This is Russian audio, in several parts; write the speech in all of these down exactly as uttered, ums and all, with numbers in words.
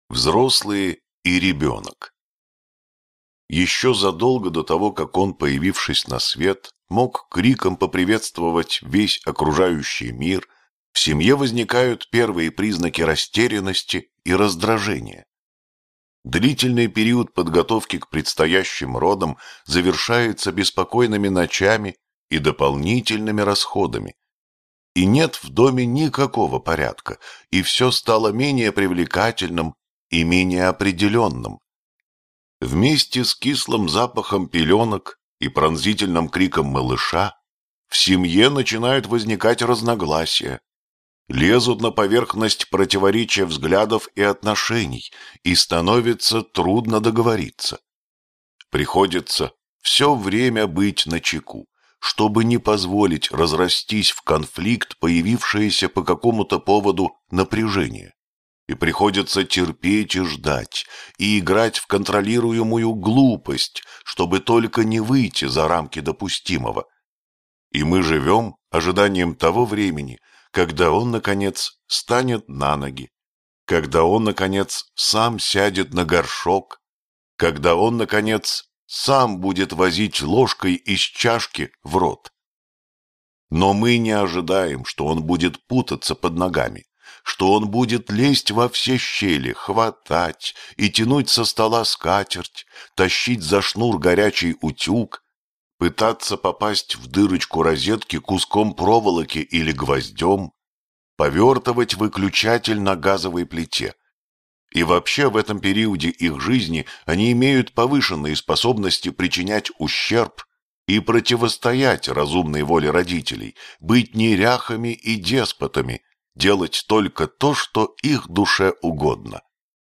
Взрослые и ребенок. Еще задолго до того, как он, появившись на свет, мог криком поприветствовать весь окружающий мир, в семье возникают первые признаки растерянности и раздражения. Длительный период подготовки к предстоящим родам завершается беспокойными ночами и дополнительными расходами. И нет в доме никакого порядка, и все стало менее привлекательным и менее определенным. Вместе с кислым запахом пеленок и пронзительным криком малыша в семье начинают возникать разногласия, лезут на поверхность противоречия взглядов и отношений, и становится трудно договориться. Приходится все время быть начеку, чтобы не позволить разрастись в конфликт, появившееся по какому-то поводу напряжение. И приходится терпеть и ждать, и играть в контролируемую глупость, чтобы только не выйти за рамки допустимого. И мы живем ожиданием того времени, когда он, наконец, станет на ноги, когда он, наконец, сам сядет на горшок, когда он, наконец, сам будет возить ложкой из чашки в рот. Но мы не ожидаем, что он будет путаться под ногами, что он будет лезть во все щели, хватать и тянуть со стола скатерть, тащить за шнур горячий утюг, пытаться попасть в дырочку розетки куском проволоки или гвоздем, повертывать выключатель на газовой плите. И вообще в этом периоде их жизни они имеют повышенные способности причинять ущерб и противостоять разумной воле родителей, быть неряхами и деспотами, делать только то, что их душе угодно.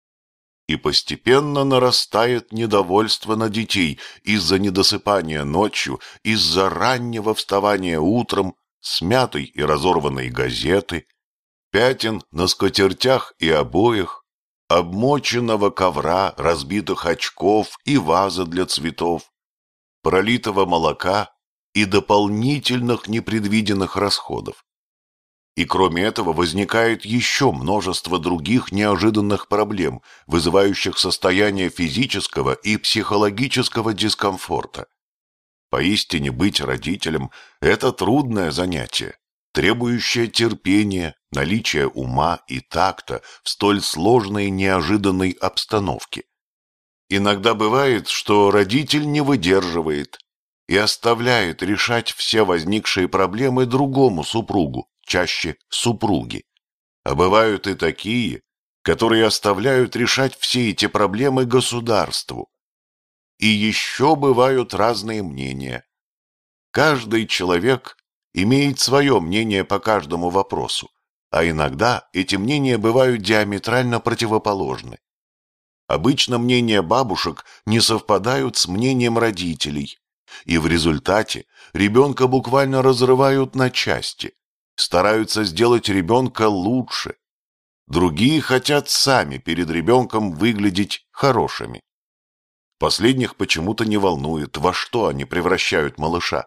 И постепенно нарастает недовольство на детей из-за недосыпания ночью, из-за раннего вставания утром, смятой и разорванной газеты, пятен на скатертях и обоях, обмоченного ковра, разбитых очков и вазы для цветов, пролитого молока и дополнительных непредвиденных расходов. И кроме этого возникает еще множество других неожиданных проблем, вызывающих состояние физического и психологического дискомфорта. Поистине быть родителем – это трудное занятие, требующее терпения, наличия ума и такта в столь сложной неожиданной обстановке. Иногда бывает, что родитель не выдерживает и оставляет решать все возникшие проблемы другому супругу, чаще супруги. А бывают и такие, которые оставляют решать все эти проблемы государству. И еще бывают разные мнения. Каждый человек имеет свое мнение по каждому вопросу, а иногда эти мнения бывают диаметрально противоположны. Обычно мнения бабушек не совпадают с мнением родителей, и в результате ребенка буквально разрывают на части, стараются сделать ребенка лучше. Другие хотят сами перед ребенком выглядеть хорошими. Последних почему-то не волнует, во что они превращают малыша.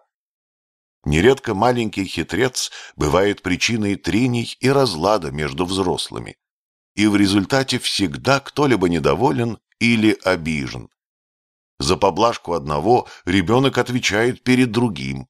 Нередко маленький хитрец бывает причиной трений и разлада между взрослыми. И в результате всегда кто-либо недоволен или обижен. За поблажку одного ребенок отвечает перед другим.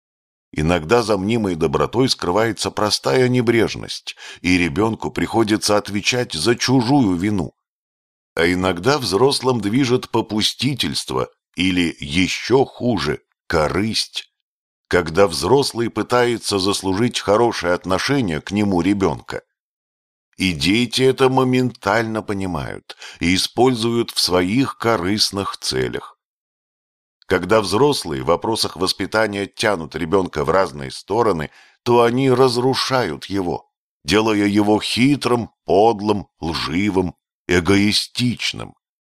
Иногда за мнимой добротой скрывается простая небрежность, и ребенку приходится отвечать за чужую вину. А иногда взрослым движет попустительство или, еще хуже, корысть, когда взрослый пытается заслужить хорошее отношение к нему ребенка. И дети это моментально понимают и используют в своих корыстных целях. Когда взрослые в вопросах воспитания тянут ребенка в разные стороны, то они разрушают его, делая его хитрым, подлым, лживым, эгоистичным.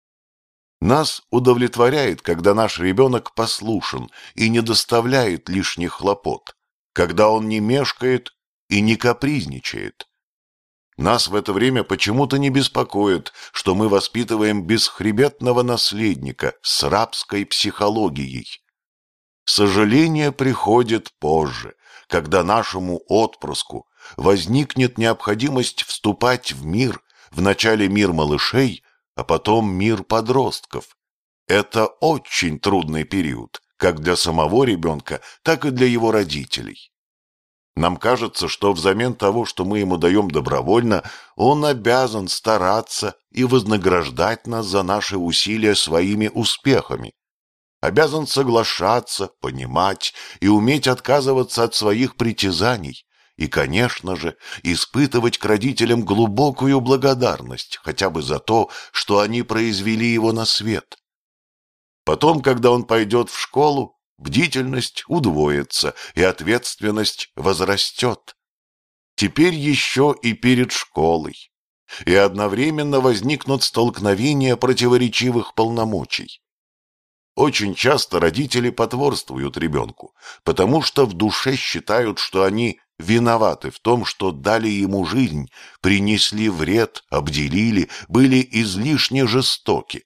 Нас удовлетворяет, когда наш ребенок послушен и не доставляет лишних хлопот, когда он не мешкает и не капризничает. Нас в это время почему-то не беспокоит, что мы воспитываем бесхребетного наследника с рабской психологией. Сожаление приходит позже, когда нашему отпрыску возникнет необходимость вступать в мир, Вначале мир малышей, а потом мир подростков. Это очень трудный период, как для самого ребенка, так и для его родителей. Нам кажется, что взамен того, что мы ему даем добровольно, он обязан стараться и вознаграждать нас за наши усилия своими успехами. Обязан соглашаться, понимать и уметь отказываться от своих притязаний. И, конечно же, испытывать к родителям глубокую благодарность, хотя бы за то, что они произвели его на свет. Потом, когда он пойдет в школу, бдительность удвоится и ответственность возрастет. Теперь еще и перед школой. И одновременно возникнут столкновения противоречивых полномочий. Очень часто родители потворствуют ребенку, потому что в душе считают, что они виноваты в том, что дали ему жизнь, принесли вред, обделили, были излишне жестоки.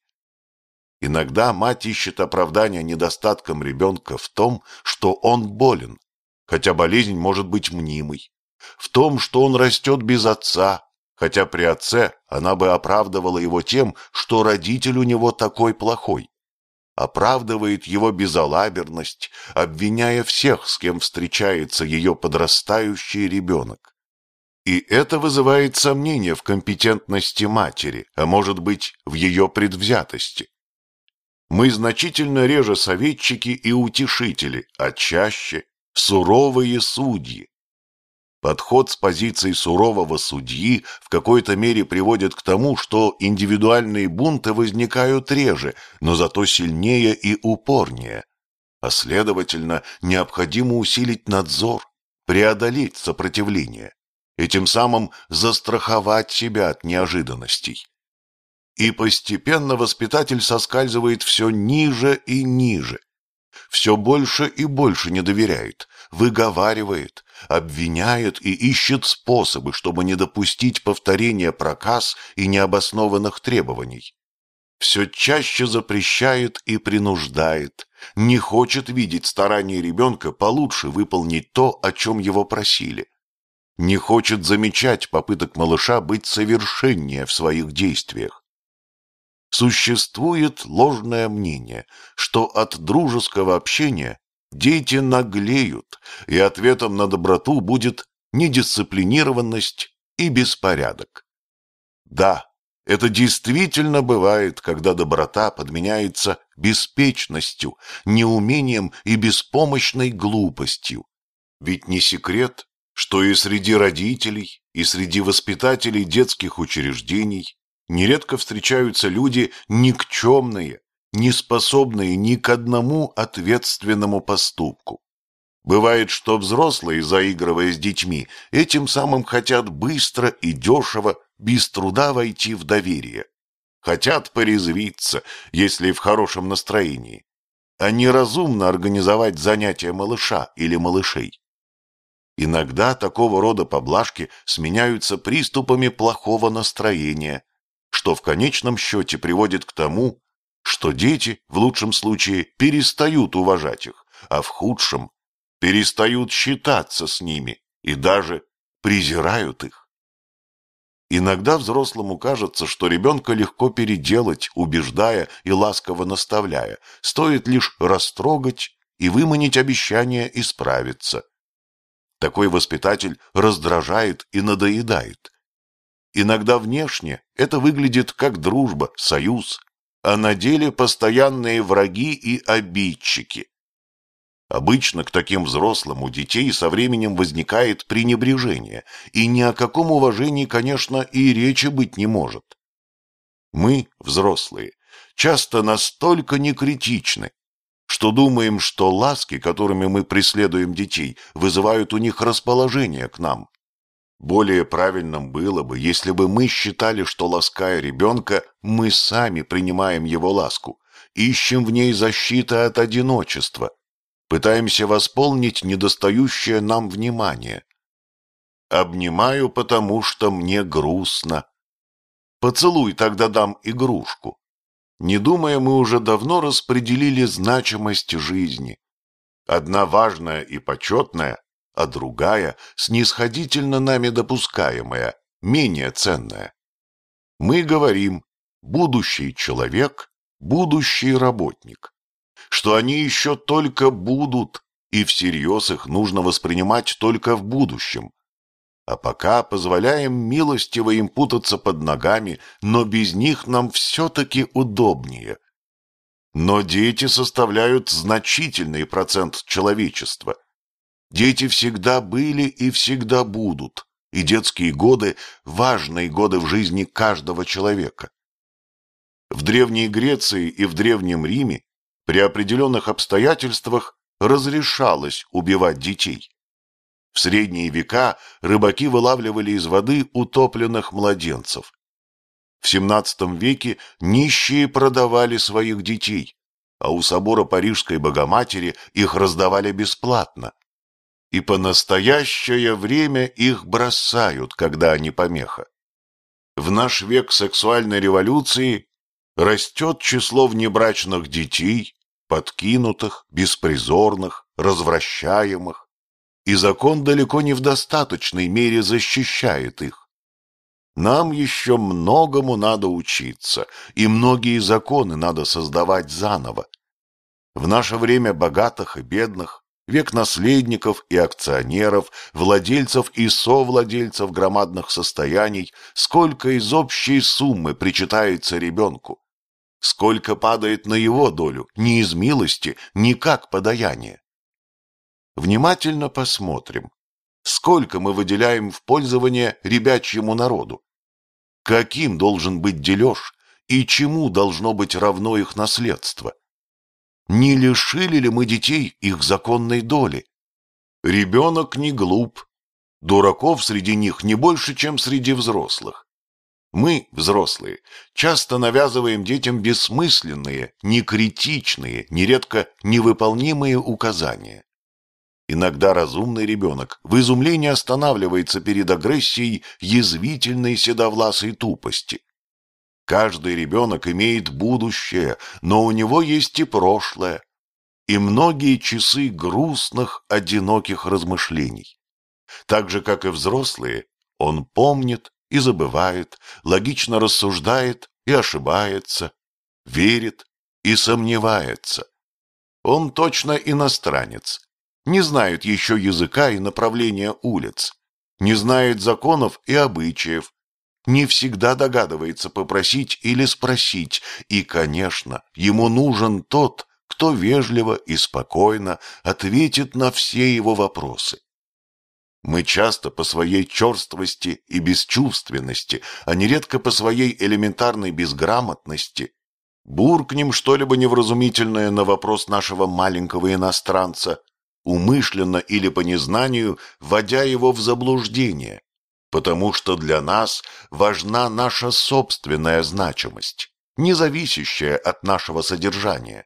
Иногда мать ищет оправдания недостаткам ребенка в том, что он болен, хотя болезнь может быть мнимой, в том, что он растет без отца, хотя при отце она бы оправдывала его тем, что родитель у него такой плохой. Оправдывает его безалаберность, обвиняя всех, с кем встречается ее подрастающий ребенок. И это вызывает сомнения в компетентности матери, а может быть, в ее предвзятости. Мы значительно реже советчики и утешители, а чаще суровые судьи. Подход с позиции сурового судьи в какой-то мере приводит к тому, что индивидуальные бунты возникают реже, но зато сильнее и упорнее. А следовательно, необходимо усилить надзор, преодолеть сопротивление и тем самым застраховать себя от неожиданностей. И постепенно воспитатель соскальзывает все ниже и ниже, все больше и больше не доверяет, выговаривает, обвиняет и ищет способы, чтобы не допустить повторения проказ и необоснованных требований. Все чаще запрещает и принуждает, не хочет видеть старания ребенка получше выполнить то, о чем его просили. Не хочет замечать попыток малыша быть совершеннее в своих действиях. Существует ложное мнение, что от дружеского общения дети наглеют, и ответом на доброту будет недисциплинированность и беспорядок. Да, это действительно бывает, когда доброта подменяется беспечностью, неумением и беспомощной глупостью. Ведь не секрет, что и среди родителей, и среди воспитателей детских учреждений нередко встречаются люди никчемные, не способные ни к одному ответственному поступку. Бывает, что взрослые, заигрывая с детьми, этим самым хотят быстро и дешево, без труда войти в доверие. Хотят порезвиться, если в хорошем настроении, а неразумно организовать занятия малыша или малышей. Иногда такого рода поблажки сменяются приступами плохого настроения, что в конечном счете приводит к тому, что дети, в лучшем случае, перестают уважать их, а в худшем перестают считаться с ними и даже презирают их. Иногда взрослому кажется, что ребенка легко переделать, убеждая и ласково наставляя, стоит лишь растрогать и выманить обещание исправиться. Такой воспитатель раздражает и надоедает. Иногда внешне это выглядит как дружба, союз, а на деле постоянные враги и обидчики. Обычно к таким взрослым у детей со временем возникает пренебрежение, и ни о каком уважении, конечно, и речи быть не может. Мы, взрослые, часто настолько некритичны, что думаем, что ласки, которыми мы преследуем детей, вызывают у них расположение к нам. Более правильным было бы, если бы мы считали, что, лаская ребенка, мы сами принимаем его ласку, ищем в ней защиты от одиночества, пытаемся восполнить недостающее нам внимание. Обнимаю, потому что мне грустно. Поцелуй, тогда дам игрушку. Не думая, мы уже давно распределили значимость жизни. Одна важная и почетная, а другая, снисходительно нами допускаемая, менее ценная. Мы говорим «будущий человек», «будущий работник», что они еще только будут, и всерьез их нужно воспринимать только в будущем. А пока позволяем милостиво им путаться под ногами, но без них нам все-таки удобнее. Но дети составляют значительный процент человечества. Дети всегда были и всегда будут, и детские годы – важные годы в жизни каждого человека. В Древней Греции и в Древнем Риме при определенных обстоятельствах разрешалось убивать детей. В средние века рыбаки вылавливали из воды утопленных младенцев. В семнадцатом веке нищие продавали своих детей, а у собора Парижской Богоматери их раздавали бесплатно. И по настоящее время их бросают, когда они помеха. В наш век сексуальной революции растет число внебрачных детей, подкинутых, беспризорных, развращаемых, и закон далеко не в достаточной мере защищает их. Нам еще многому надо учиться, и многие законы надо создавать заново. В наше время богатых и бедных, век наследников и акционеров, владельцев и совладельцев громадных состояний, сколько из общей суммы причитается ребенку, сколько падает на его долю, не из милости, не как подаяние. Внимательно посмотрим, сколько мы выделяем в пользование ребячьему народу, каким должен быть дележ и чему должно быть равно их наследство. Не лишили ли мы детей их законной доли? Ребенок не глуп, дураков среди них не больше, чем среди взрослых. Мы, взрослые, часто навязываем детям бессмысленные, некритичные, нередко невыполнимые указания. Иногда разумный ребенок в изумлении останавливается перед агрессией язвительной седовласой тупости. Каждый ребенок имеет будущее, но у него есть и прошлое, и многие часы грустных, одиноких размышлений. Так же, как и взрослые, он помнит и забывает, логично рассуждает и ошибается, верит и сомневается. Он точно иностранец. Не знает еще языка и направления улиц, не знает законов и обычаев, не всегда догадывается попросить или спросить, и, конечно, ему нужен тот, кто вежливо и спокойно ответит на все его вопросы. Мы часто по своей черствости и бесчувственности, а нередко по своей элементарной безграмотности, буркнем что-либо невразумительное на вопрос нашего маленького иностранца, умышленно или по незнанию вводя его в заблуждение, потому что для нас важна наша собственная значимость, не зависящая от нашего содержания.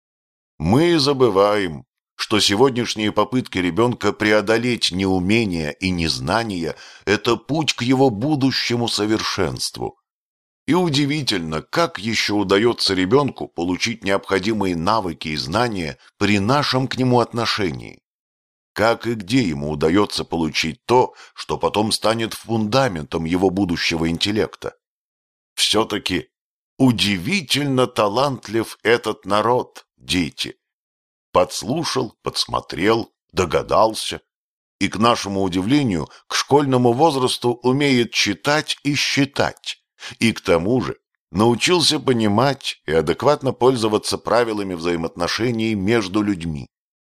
Мы забываем, что сегодняшние попытки ребенка преодолеть неумение и незнание – это путь к его будущему совершенству. И удивительно, как еще удается ребенку получить необходимые навыки и знания при нашем к нему отношении. Как и где ему удается получить то, что потом станет фундаментом его будущего интеллекта. Все-таки удивительно талантлив этот народ, дети. Подслушал, подсмотрел, догадался. И, к нашему удивлению, к школьному возрасту умеет читать и считать. И к тому же научился понимать и адекватно пользоваться правилами взаимоотношений между людьми.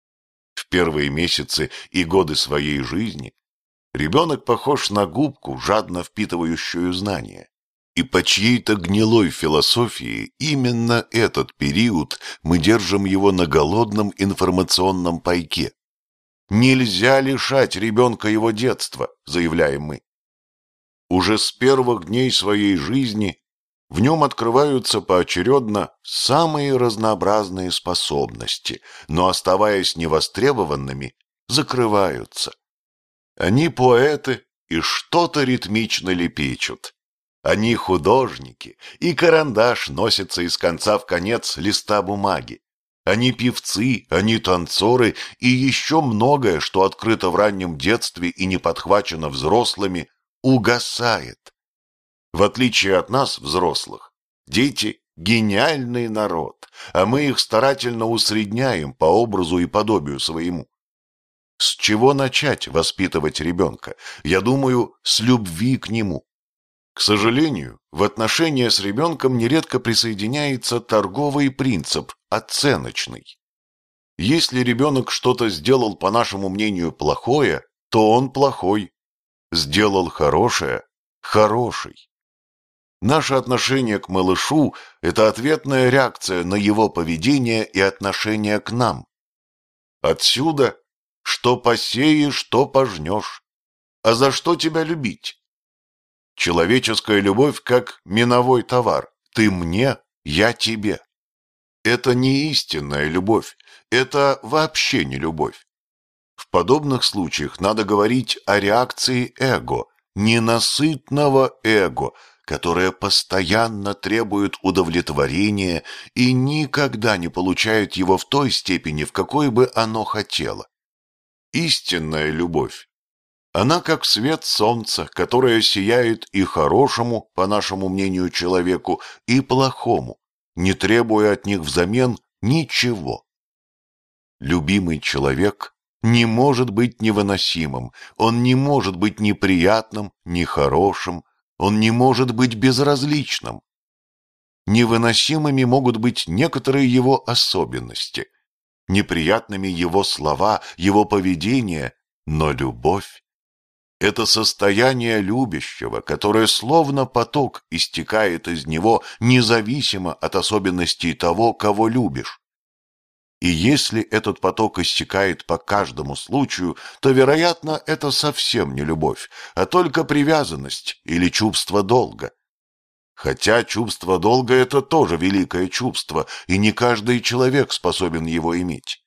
В первые месяцы и годы своей жизни ребенок похож на губку, жадно впитывающую знания. И по чьей-то гнилой философии именно этот период мы держим его на голодном информационном пайке. Нельзя лишать ребенка его детства, заявляем мы. Уже с первых дней своей жизни в нем открываются поочередно самые разнообразные способности, но, оставаясь невостребованными, закрываются. Они поэты и что-то ритмично лепечут. Они художники, и карандаш носится из конца в конец листа бумаги. Они певцы, они танцоры и еще многое, что открыто в раннем детстве и не подхвачено взрослыми, угасает. В отличие от нас, взрослых, дети – гениальный народ, а мы их старательно усредняем по образу и подобию своему. С чего начать воспитывать ребенка? Я думаю, с любви к нему. К сожалению, в отношения с ребенком нередко присоединяется торговый принцип, оценочный. Если ребенок что-то сделал, по нашему мнению, плохое, то он плохой. Сделал хорошее – хороший. Наше отношение к малышу – это ответная реакция на его поведение и отношение к нам. Отсюда, что посеешь, что пожнешь. А за что тебя любить? Человеческая любовь как миновой товар. Ты мне, я тебе. Это не истинная любовь, это вообще не любовь. В подобных случаях надо говорить о реакции эго, ненасытного эго, которое постоянно требует удовлетворения и никогда не получает его в той степени, в какой бы оно хотело. Истинная любовь. Она как свет солнца, которое сияет и хорошему, по нашему мнению, человеку, и плохому, не требуя от них взамен ничего. Любимый человек не может быть невыносимым, он не может быть неприятным, нехорошим, он не может быть безразличным. Невыносимыми могут быть некоторые его особенности, неприятными его слова, его поведение, но любовь – это состояние любящего, которое словно поток истекает из него независимо от особенностей того, кого любишь. И если этот поток иссякает по каждому случаю, то, вероятно, это совсем не любовь, а только привязанность или чувство долга. Хотя чувство долга – это тоже великое чувство, и не каждый человек способен его иметь.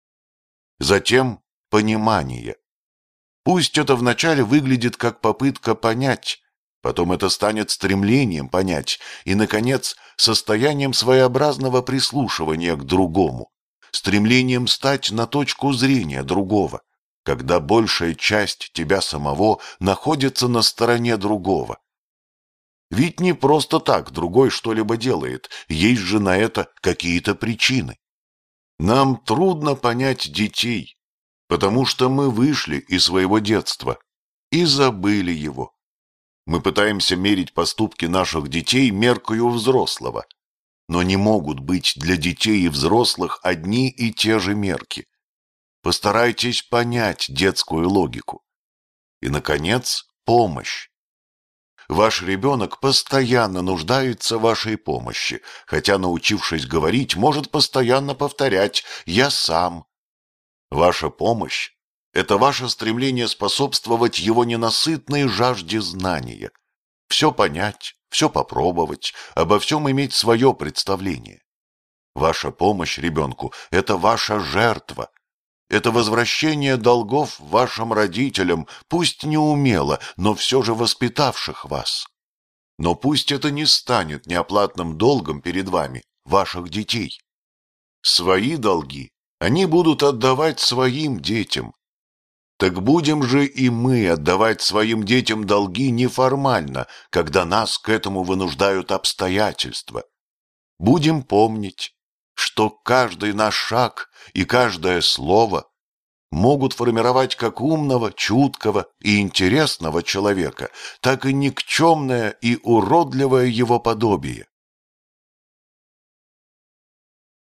Затем понимание. Пусть это вначале выглядит как попытка понять, потом это станет стремлением понять и, наконец, состоянием своеобразного прислушивания к другому, стремлением стать на точку зрения другого, когда большая часть тебя самого находится на стороне другого. Ведь не просто так другой что-либо делает, есть же на это какие-то причины. Нам трудно понять детей, потому что мы вышли из своего детства и забыли его. Мы пытаемся мерить поступки наших детей меркою взрослого, но не могут быть для детей и взрослых одни и те же мерки. Постарайтесь понять детскую логику. И, наконец, помощь. Ваш ребенок постоянно нуждается в вашей помощи, хотя, научившись говорить, может постоянно повторять «я сам». Ваша помощь – это ваше стремление способствовать его ненасытной жажде знания, все понять, все попробовать, обо всем иметь свое представление. Ваша помощь ребенку – это ваша жертва, это возвращение долгов вашим родителям, пусть неумело, но все же воспитавших вас. Но пусть это не станет неоплатным долгом перед вами, ваших детей. Свои долги они будут отдавать своим детям. Так будем же и мы отдавать своим детям долги неформально, когда нас к этому вынуждают обстоятельства. Будем помнить, что каждый наш шаг и каждое слово могут формировать как умного, чуткого и интересного человека, так и никчемное и уродливое его подобие.